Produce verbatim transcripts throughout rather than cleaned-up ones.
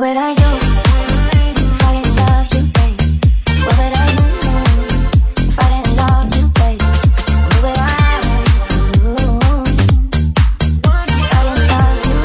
would I do if I didn't love you, babe? What would I do if I didn't love you, babe? What would I do if I didn't love you?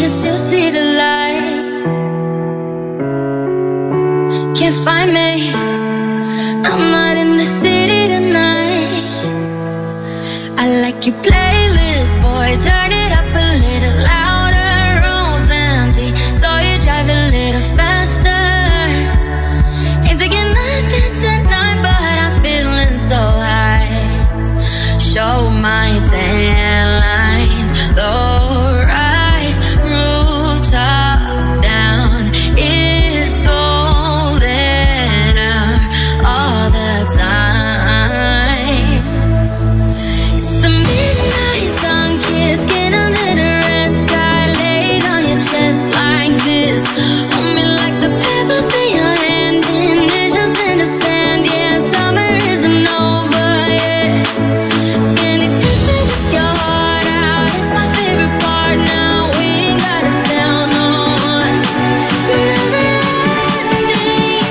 can still see the light. Can't find me, I'm not in the city tonight. I like your playlist, boy, turn it up a little louder. Road's empty, so you drive a little faster. Ain't taking nothing tonight, but I'm feeling so high. Show my tan lines, low rise, rooftop down. It's golden hour all the time. It's the midnight sun kiss, skin under the red sky, laid on your chest like this. Hold me like the pebbles in your hand, initials in the sand. Yeah, summer isn't over yet. Skinny dipping with your heart out, it's my favorite part now. We ain't gotta tell no one. Never ending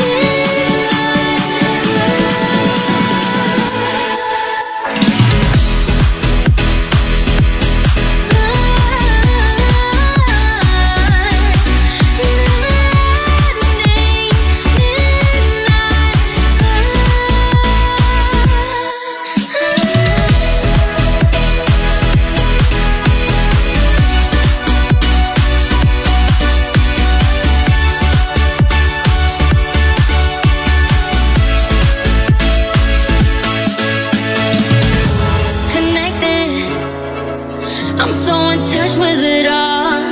connected, I'm so in touch with it all.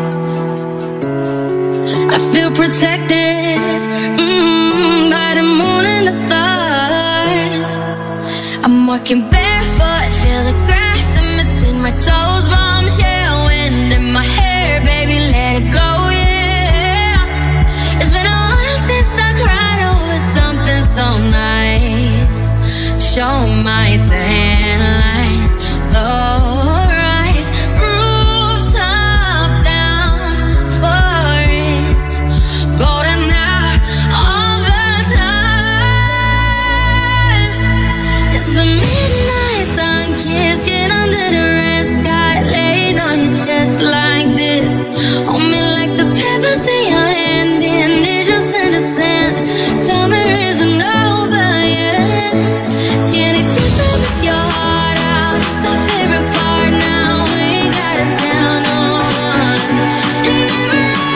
I feel protected mm, by the moon and the stars. I'm walking barefoot, feel the grass in between my toes. Bombshell wind in my hair, baby, let it blow, yeah. It's been a while since I cried over something so nice. Show my tan lines, low rise, rooftop down for it. Golden hour all the time. It's the midnight sun kiss, skin under the red sky, laid on your chest like this. Hold me like the pebbles in your hand, initials in the sand. Summer isn't over yet. Skinny dipping with your heart out, it's my favorite part now. We ain't gotta tell no one. And never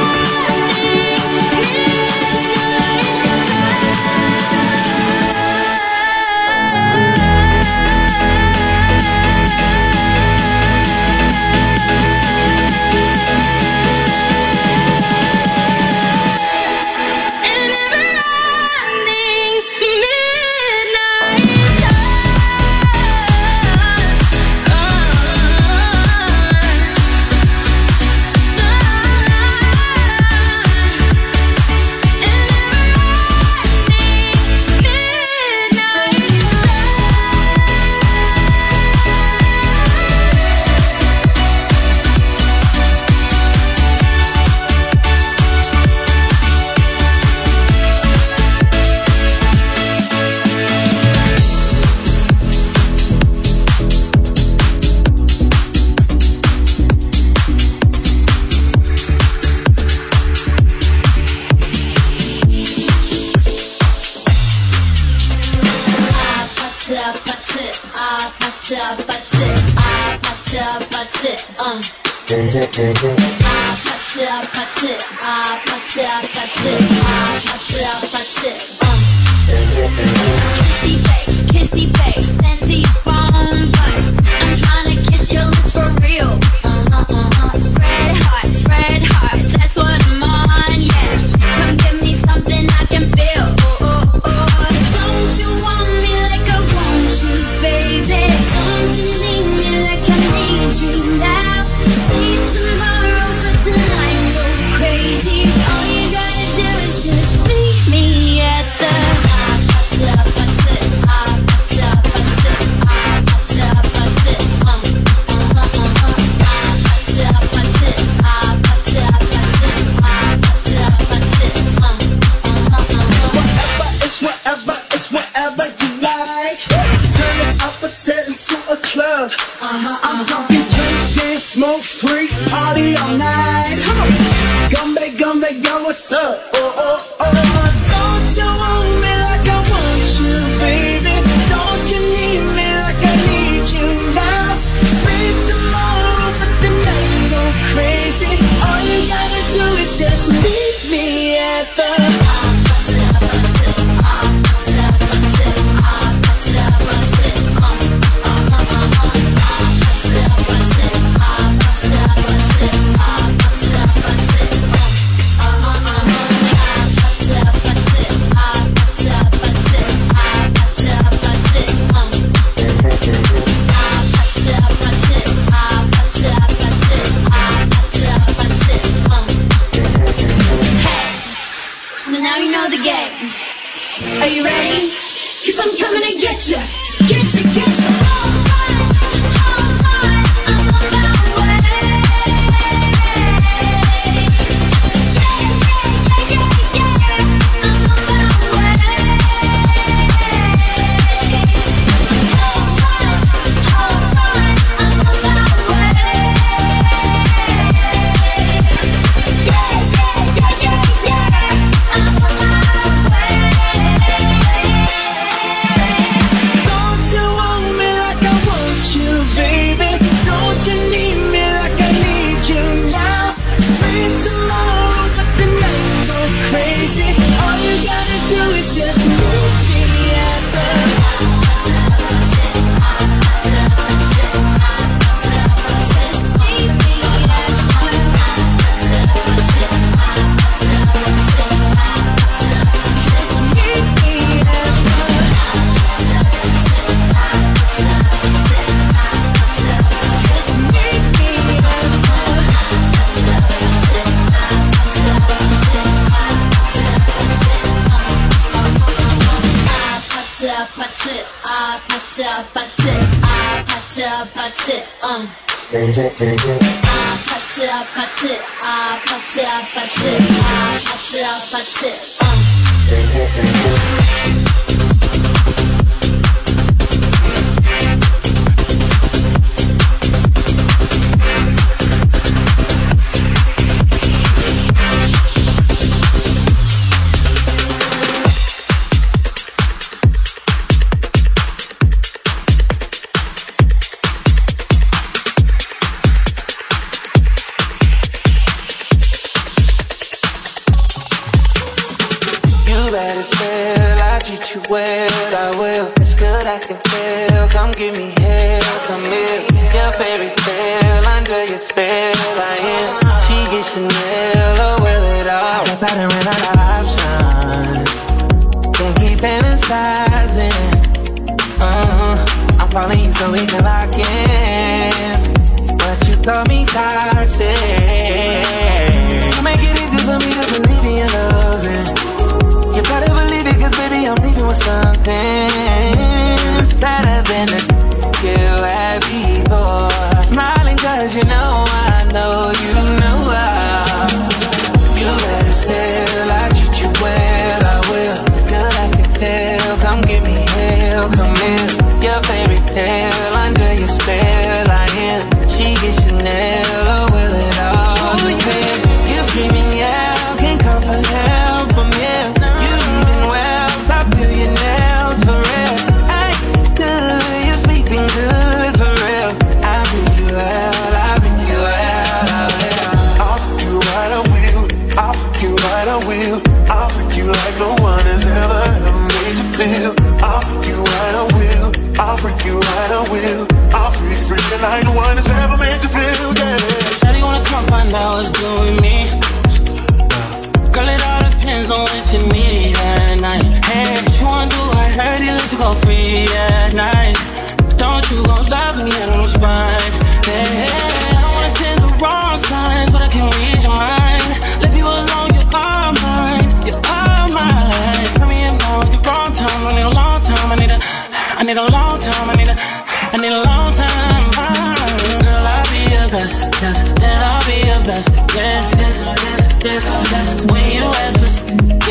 kissy face, kissy face, sent to your phone, but I'm trying to kiss your lips for real. Uh-huh, uh-huh. Red hearts, red hearts, that's what I'm on, yeah. Come give me something I can feel. Oh, oh, oh. Don't you want me like I want you, baby? Don't you need me like I need you now? See tomorrow, but tonight go crazy. All you gotta do is just meet me at the Opposite into a club. Uh-huh, I'm talking drink, dance, smoke, free, party all night. Come on, Gumbe, Gumbe, yo, what's up? Oh, oh, oh. Don't you want me like I want you, baby? Don't you need me like I need you now? Sleep tomorrow, but tonight go crazy. All you gotta do is just meet me at the Are you ready? Cause I'm coming to get ya, get ya, get ya. Hold tight, hold tight, I'm on my way. Yeah, yeah, yeah, yeah, yeah, I'm on my way. Hold tight, hold tight, I'm on my way. Yeah, yeah, yeah, yeah, yeah, I'm on my way.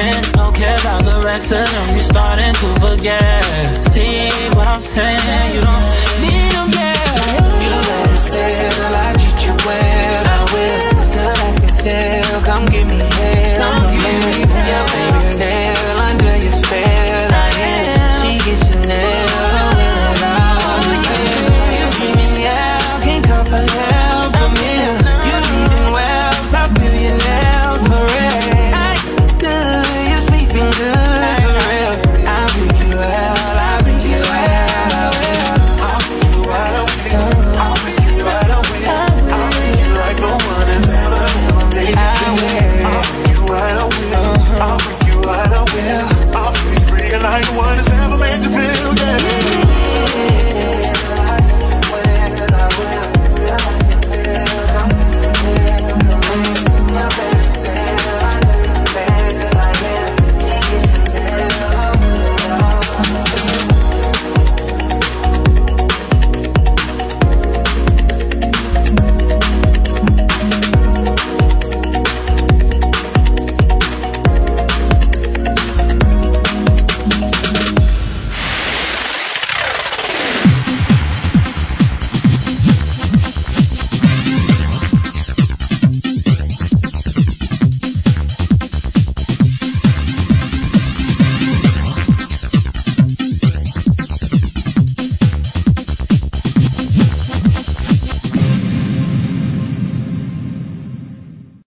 rest of them, you're starting to forget. See what I'm saying? You don't